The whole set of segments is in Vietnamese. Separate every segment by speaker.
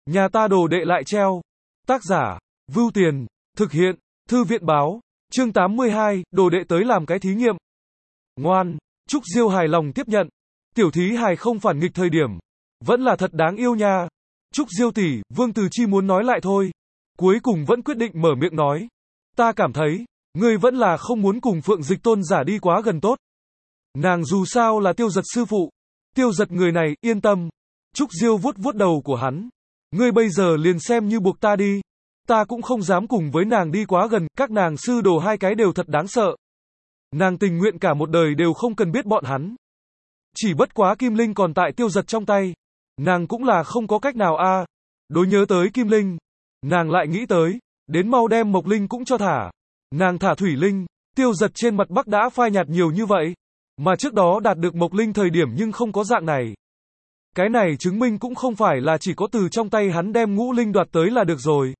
Speaker 1: Nhà ta đồ đệ lại treo. Tác giả, Vưu Tiền, thực hiện, Thư viện báo, chương 82, đồ đệ tới làm cái thí nghiệm. Ngoan, Trúc Diêu hài lòng tiếp nhận. Tiểu thí hài không phản nghịch thời điểm. Vẫn là thật đáng yêu nha. Trúc Diêu tỷ, Vương Từ Chi muốn nói lại thôi. Cuối cùng vẫn quyết định mở miệng nói. Ta cảm thấy, ngươi vẫn là không muốn cùng Phượng Dịch Tôn giả đi quá gần tốt. Nàng dù sao là Tiêu Giật sư phụ. Tiêu Giật người này, yên tâm. Trúc Diêu vuốt vuốt đầu của hắn. Ngươi bây giờ liền xem như buộc ta đi. Ta cũng không dám cùng với nàng đi quá gần, các nàng sư đồ hai cái đều thật đáng sợ. Nàng tình nguyện cả một đời đều không cần biết bọn hắn. Chỉ bất quá Kim Linh còn tại Tiêu Giật trong tay. Nàng cũng là không có cách nào a. Đối nhớ tới Kim Linh, nàng lại nghĩ tới, đến mau đem Mộc Linh cũng cho thả. Nàng thả Thủy Linh, Tiêu Giật trên mặt Bắc đã phai nhạt nhiều như vậy. Mà trước đó đạt được Mộc Linh thời điểm nhưng không có dạng này. Cái này chứng minh cũng không phải là chỉ có từ trong tay hắn đem Ngũ Linh đoạt tới là được rồi.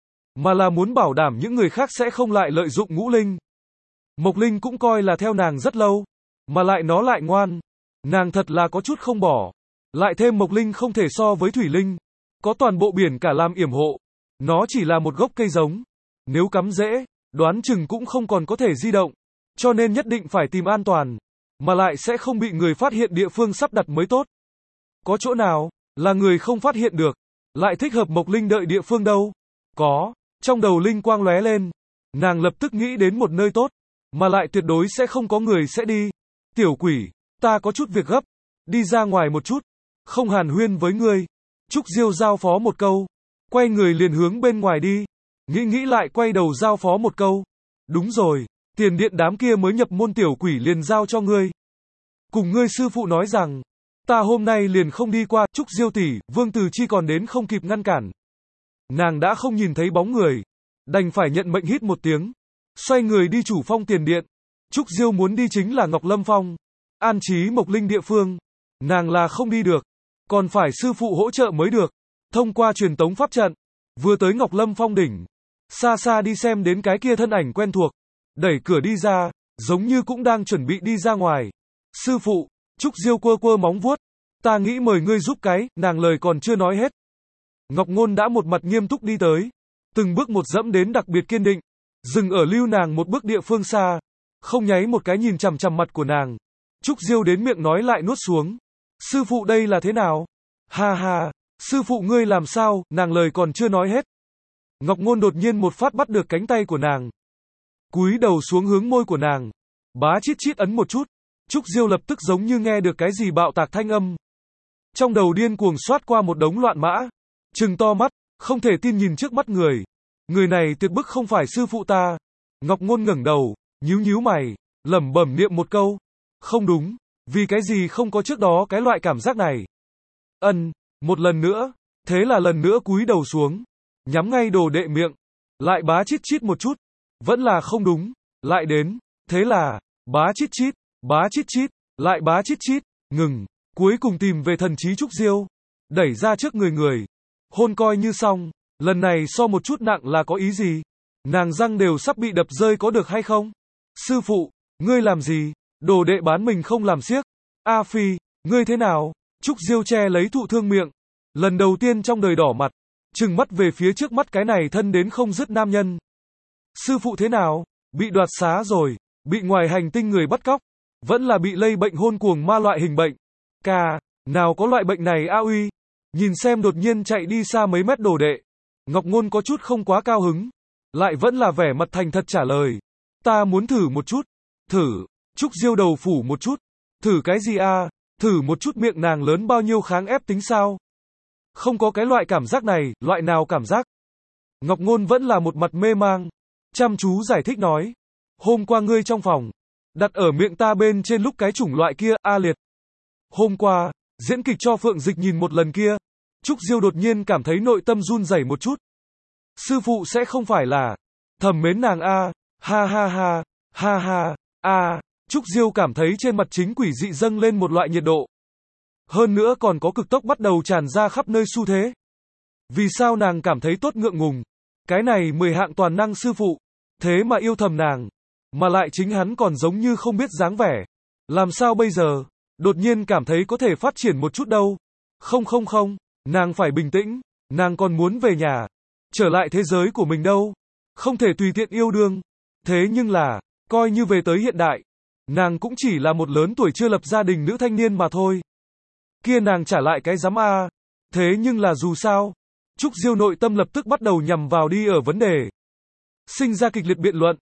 Speaker 1: Mà là muốn bảo đảm những người khác sẽ không lại lợi dụng Ngũ Linh. Mộc Linh cũng coi là theo nàng rất lâu. Mà lại nó lại ngoan. Nàng thật là có chút không bỏ. Lại thêm Mộc Linh không thể so với Thủy Linh. Có toàn bộ biển cả làm yểm hộ. Nó chỉ là một gốc cây giống. Nếu cắm rễ, đoán chừng cũng không còn có thể di động. Cho nên nhất định phải tìm an toàn. Mà lại sẽ không bị người phát hiện địa phương sắp đặt mới tốt. Có chỗ nào là người không phát hiện được, lại thích hợp Mộc Linh đợi địa phương đâu? Có, trong đầu linh quang lóe lên, nàng lập tức nghĩ đến một nơi tốt, mà lại tuyệt đối sẽ không có người sẽ đi. Tiểu quỷ, ta có chút việc gấp, đi ra ngoài một chút, không hàn huyên với ngươi. Trúc Diêu giao phó một câu, quay người liền hướng bên ngoài đi. Nghĩ lại quay đầu giao phó một câu. Đúng rồi, tiền điện đám kia mới nhập môn tiểu quỷ liền giao cho ngươi. Cùng ngươi sư phụ nói rằng, ta hôm nay liền không đi qua. Trúc Diêu tỷ, Vương Từ Chi còn đến không kịp ngăn cản. Nàng đã không nhìn thấy bóng người, đành phải nhận mệnh hít một tiếng, xoay người đi chủ phong tiền điện. Trúc Diêu muốn đi chính là Ngọc Lâm Phong, an trí Mộc Linh địa phương. Nàng là không đi được, còn phải sư phụ hỗ trợ mới được. Thông qua truyền tống pháp trận, vừa tới Ngọc Lâm Phong đỉnh, xa xa đi xem đến cái kia thân ảnh quen thuộc, đẩy cửa đi ra, giống như cũng đang chuẩn bị đi ra ngoài. Sư phụ, Trúc Diêu quơ quơ móng vuốt, ta nghĩ mời ngươi giúp cái. Nàng lời còn chưa nói hết, Ngọc Ngôn đã một mặt nghiêm túc đi tới, từng bước một dẫm đến đặc biệt kiên định, dừng ở lưu nàng một bước địa phương xa, không nháy một cái nhìn chằm chằm mặt của nàng. Trúc Diêu đến miệng nói lại nuốt xuống. Sư phụ đây là thế nào? Ha ha, sư phụ ngươi làm sao? Nàng lời còn chưa nói hết, Ngọc Ngôn đột nhiên một phát bắt được cánh tay của nàng, cúi đầu xuống hướng môi của nàng, bá chít chít ấn một chút. Trúc Diêu lập tức giống như nghe được cái gì bạo tạc thanh âm. Trong đầu điên cuồng xoát qua một đống loạn mã, trừng to mắt, không thể tin nhìn trước mắt người. Người này tuyệt bức không phải sư phụ ta. Ngọc Ngôn ngẩng đầu, nhíu mày, lẩm bẩm niệm một câu. Không đúng, vì cái gì không có trước đó cái loại cảm giác này. Một lần nữa, thế là lần nữa cúi đầu xuống, nhắm ngay đồ đệ miệng, lại bá chít chít một chút, vẫn là không đúng, lại đến, thế là, bá chít chít, lại bá chít chít, ngừng, cuối cùng tìm về thần trí Trúc Diêu, đẩy ra trước người, hôn coi như xong, lần này so một chút nặng là có ý gì? Nàng răng đều sắp bị đập rơi có được hay không? Sư phụ, ngươi làm gì? Đồ đệ bán mình không làm xiếc. A Phi, ngươi thế nào? Trúc Diêu che lấy thụ thương miệng, lần đầu tiên trong đời đỏ mặt, trừng mắt về phía trước mắt cái này thân đến không dứt nam nhân. Sư phụ thế nào? Bị đoạt xá rồi, bị ngoài hành tinh người bắt cóc, vẫn là bị lây bệnh hôn cuồng ma loại hình bệnh. Nào có loại bệnh này a uy. Nhìn xem đột nhiên chạy đi xa mấy mét đồ đệ, Ngọc Ngôn có chút không quá cao hứng, lại vẫn là vẻ mặt thành thật trả lời. Ta muốn thử một chút. Thử? Trúc Diêu đầu phủ một chút. Thử cái gì a? Thử một chút miệng nàng lớn bao nhiêu kháng ép tính sao? Không có cái loại cảm giác này, loại nào cảm giác? Ngọc Ngôn vẫn là một mặt mê mang, chăm chú giải thích nói. Hôm qua ngươi trong phòng, đặt ở miệng ta bên trên lúc cái chủng loại kia, a liệt. Hôm qua, diễn kịch cho Phượng Dịch nhìn một lần kia, Trúc Diêu đột nhiên cảm thấy nội tâm run rẩy một chút. Sư phụ sẽ không phải là thầm mến nàng a? Ha. Trúc Diêu cảm thấy trên mặt chính quỷ dị dâng lên một loại nhiệt độ. Hơn nữa còn có cực tốc bắt đầu tràn ra khắp nơi xu thế. Vì sao nàng cảm thấy tốt ngượng ngùng? Cái này 10 hạng toàn năng sư phụ, thế mà yêu thầm nàng, mà lại chính hắn còn giống như không biết dáng vẻ. Làm sao bây giờ? Đột nhiên cảm thấy có thể phát triển một chút đâu. Không, nàng phải bình tĩnh, Nàng còn muốn về nhà, trở lại thế giới của mình đâu. Không thể tùy tiện yêu đương. Thế nhưng là, coi như về tới hiện đại, nàng cũng chỉ là một lớn tuổi chưa lập gia đình nữ thanh niên mà thôi. Kia nàng trả lại cái giám a. Thế nhưng là dù sao, Trúc Diêu nội tâm lập tức bắt đầu nhằm vào đi ở vấn đề. Sinh ra kịch liệt biện luận.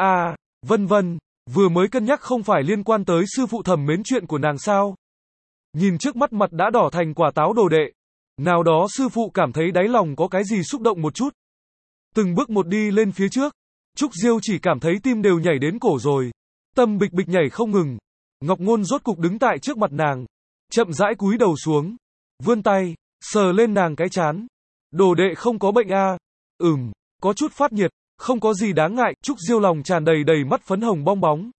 Speaker 1: Vân vân, vừa mới cân nhắc không phải liên quan tới sư phụ thẩm mến chuyện của nàng sao? Nhìn trước mắt mặt đã đỏ thành quả táo đồ đệ. Nào đó sư phụ cảm thấy đáy lòng có cái gì xúc động một chút. Từng bước một đi lên phía trước. Trúc Diêu chỉ cảm thấy tim đều nhảy đến cổ rồi. Tâm bịch bịch nhảy không ngừng. Ngọc Ngôn rốt cục đứng tại trước mặt nàng. Chậm rãi cúi đầu xuống. Vươn tay, sờ lên nàng cái trán. Đồ đệ không có bệnh a? Có chút phát nhiệt, không có gì đáng ngại. Trúc Diêu lòng tràn đầy đầy mắt phấn hồng bong bóng.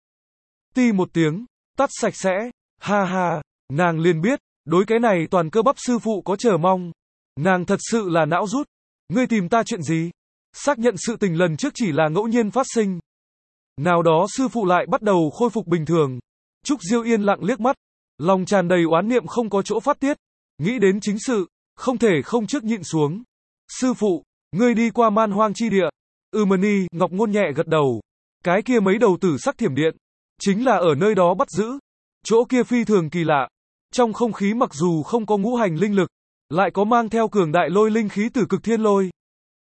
Speaker 1: Ti một tiếng, tắt sạch sẽ. Ha ha, nàng liền biết, đối cái này toàn cơ bắp sư phụ có chờ mong. Nàng thật sự là não rút. Ngươi tìm ta chuyện gì? Xác nhận sự tình lần trước chỉ là ngẫu nhiên phát sinh. Nào đó sư phụ lại bắt đầu khôi phục bình thường. Trúc Diêu yên lặng liếc mắt, lòng tràn đầy oán niệm không có chỗ phát tiết. Nghĩ đến chính sự, không thể không trước nhịn xuống. Sư phụ, ngươi đi qua man hoang chi địa. Mani, Ngọc Ngôn nhẹ gật đầu. Cái kia mấy đầu tử sắc thiểm điện, chính là ở nơi đó bắt giữ. Chỗ kia phi thường kỳ lạ. Trong không khí mặc dù không có ngũ hành linh lực, lại có mang theo cường đại lôi linh khí từ cực thiên lôi.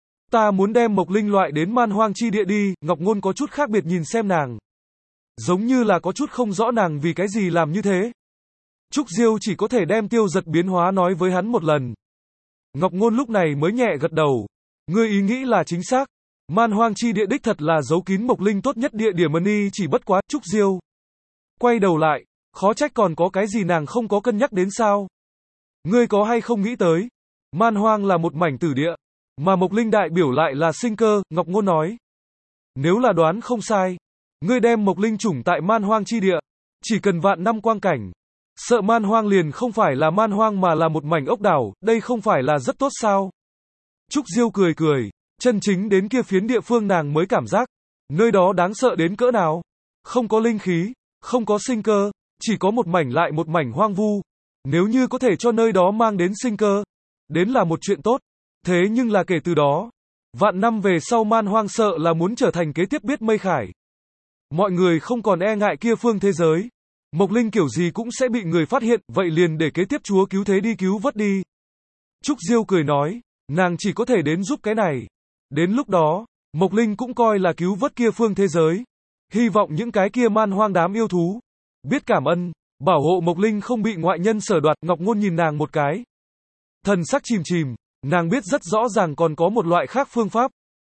Speaker 1: Ta muốn đem mộc linh loại đến man hoang chi địa đi. Ngọc Ngôn có chút khác biệt nhìn xem nàng. Giống như là có chút không rõ nàng vì cái gì làm như thế. Trúc Diêu chỉ có thể đem tiêu giật biến hóa nói với hắn một lần. Ngọc Ngôn lúc này mới nhẹ gật đầu. Ngươi ý nghĩ là chính xác. Man hoang chi địa đích thật là giấu kín mộc linh tốt nhất địa điểm Mani chỉ bất quá. Trúc Diêu quay đầu lại, khó trách còn có cái gì nàng không có cân nhắc đến sao. Ngươi có hay không nghĩ tới, man hoang là một mảnh tử địa, mà mộc linh đại biểu lại là sinh cơ. Ngọc Ngôn nói. Nếu là đoán không sai, ngươi đem mộc linh chủng tại man hoang chi địa, chỉ cần vạn năm quang cảnh. Sợ man hoang liền không phải là man hoang mà là một mảnh ốc đảo, đây không phải là rất tốt sao? Trúc Diêu cười cười, chân chính đến kia phiến địa phương nàng mới cảm giác, nơi đó đáng sợ đến cỡ nào. Không có linh khí, không có sinh cơ, chỉ có một mảnh lại một mảnh hoang vu. Nếu như có thể cho nơi đó mang đến sinh cơ, đến là một chuyện tốt. Thế nhưng là kể từ đó, vạn năm về sau man hoang sợ là muốn trở thành kế tiếp biết mây khải. Mọi người không còn e ngại kia phương thế giới. Mộc linh kiểu gì cũng sẽ bị người phát hiện, vậy liền để kế tiếp chúa cứu thế đi cứu vớt đi. Trúc Diêu cười nói, nàng chỉ có thể đến giúp cái này. Đến lúc đó, Mộc linh cũng coi là cứu vớt kia phương thế giới. Hy vọng những cái kia man hoang đám yêu thú biết cảm ơn, bảo hộ Mộc linh không bị ngoại nhân sở đoạt. Ngọc Ngôn nhìn nàng một cái, thần sắc chìm chìm, nàng biết rất rõ ràng còn có một loại khác phương pháp.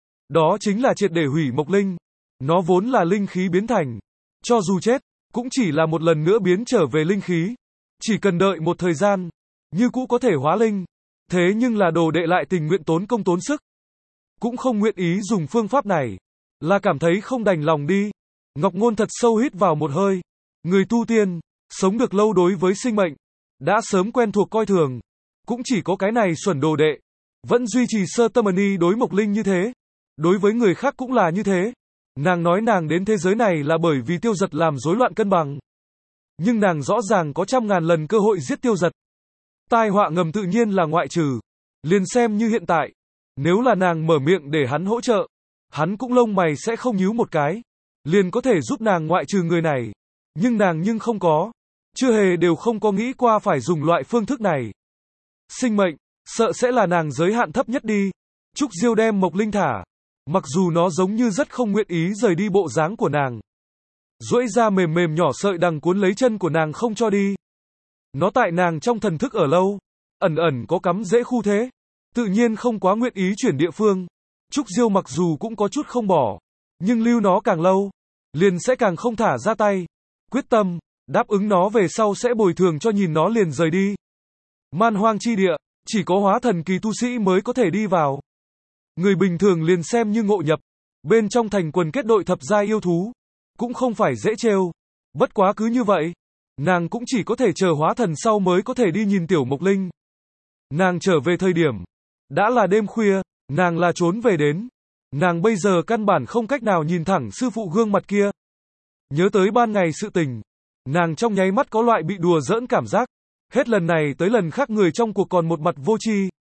Speaker 1: Đó chính là triệt để hủy Mộc linh. Nó vốn là linh khí biến thành, cho dù chết, cũng chỉ là một lần nữa biến trở về linh khí. Chỉ cần đợi một thời gian, như cũ có thể hóa linh. Thế nhưng là đồ đệ lại tình nguyện tốn công tốn sức, cũng không nguyện ý dùng phương pháp này, là cảm thấy không đành lòng đi. Ngọc Ngôn thật sâu hít vào một hơi. Người tu tiên, sống được lâu đối với sinh mệnh, đã sớm quen thuộc coi thường. Cũng chỉ có cái này xuẩn đồ đệ, vẫn duy trì sơ tâm Mani đối Mộc linh như thế. Đối với người khác cũng là như thế. Nàng nói nàng đến thế giới này là bởi vì tiêu giật làm rối loạn cân bằng. Nhưng nàng rõ ràng có 100.000 lần cơ hội giết tiêu giật. Tai họa ngầm tự nhiên là ngoại trừ. Liền xem như hiện tại, nếu là nàng mở miệng để hắn hỗ trợ, hắn cũng lông mày sẽ không nhíu một cái. Liền có thể giúp nàng ngoại trừ người này. Nhưng nàng không có. Chưa hề đều không có nghĩ qua phải dùng loại phương thức này. Sinh mệnh, sợ sẽ là nàng giới hạn thấp nhất đi. Trúc Diêu đem Mộc linh thả. Mặc dù nó giống như rất không nguyện ý rời đi bộ dáng của nàng. Duỗi ra mềm mềm nhỏ sợi đằng cuốn lấy chân của nàng không cho đi. Nó tại nàng trong thần thức ở lâu, ẩn ẩn có cắm rễ khu thế. Tự nhiên không quá nguyện ý chuyển địa phương. Trúc Diêu mặc dù cũng có chút không bỏ, nhưng lưu nó càng lâu, liền sẽ càng không thả ra tay. Quyết tâm, đáp ứng nó về sau sẽ bồi thường cho nhìn nó liền rời đi. Man hoang chi địa, chỉ có hóa thần kỳ tu sĩ mới có thể đi vào. Người bình thường liền xem như ngộ nhập. Bên trong thành quần kết đội thập giai yêu thú, cũng không phải dễ trêu. Bất quá cứ như vậy, nàng cũng chỉ có thể chờ hóa thần sau mới có thể đi nhìn tiểu Mộc linh. Nàng trở về thời điểm, đã là đêm khuya, nàng là trốn về đến. Nàng bây giờ căn bản không cách nào nhìn thẳng sư phụ gương mặt kia. Nhớ tới ban ngày sự tình, nàng trong nháy mắt có loại bị đùa giỡn cảm giác. Hết lần này tới lần khác người trong cuộc còn một mặt vô tri.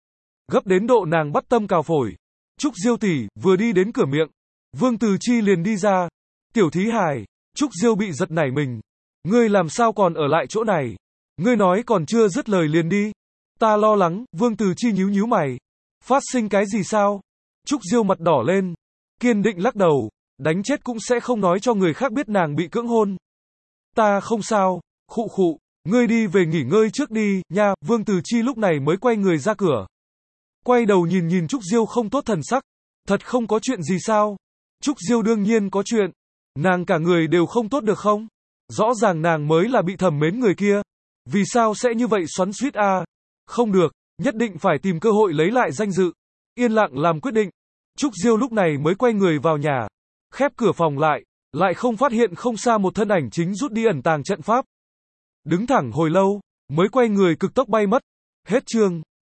Speaker 1: gấp đến độ nàng bắt tâm cào phổi. Trúc Diêu tỷ, vừa đi đến cửa miệng, Vương Từ Chi liền đi ra. Tiểu thí hài, Trúc Diêu bị giật nảy mình. Ngươi làm sao còn ở lại chỗ này? Ngươi nói còn chưa dứt lời liền đi. Ta lo lắng, Vương Từ Chi nhíu nhíu mày. Phát sinh cái gì sao? Trúc Diêu mặt đỏ lên, kiên định lắc đầu, đánh chết cũng sẽ không nói cho người khác biết nàng bị cưỡng hôn. Ta không sao, khụ khụ, ngươi đi về nghỉ ngơi trước đi, nha. Vương Từ Chi lúc này mới quay người ra cửa. Quay đầu nhìn nhìn Trúc Diêu không tốt thần sắc. Thật không có chuyện gì sao? Trúc Diêu đương nhiên có chuyện. Nàng cả người đều không tốt được không? Rõ ràng nàng mới là bị thầm mến người kia. Vì sao sẽ như vậy xoắn xuýt a? Không được, nhất định phải tìm cơ hội lấy lại danh dự. Yên lặng làm quyết định. Trúc Diêu lúc này mới quay người vào nhà. Khép cửa phòng lại không phát hiện không xa một thân ảnh chính rút đi ẩn tàng trận pháp. Đứng thẳng hồi lâu, mới quay người cực tốc bay mất. Hết chương.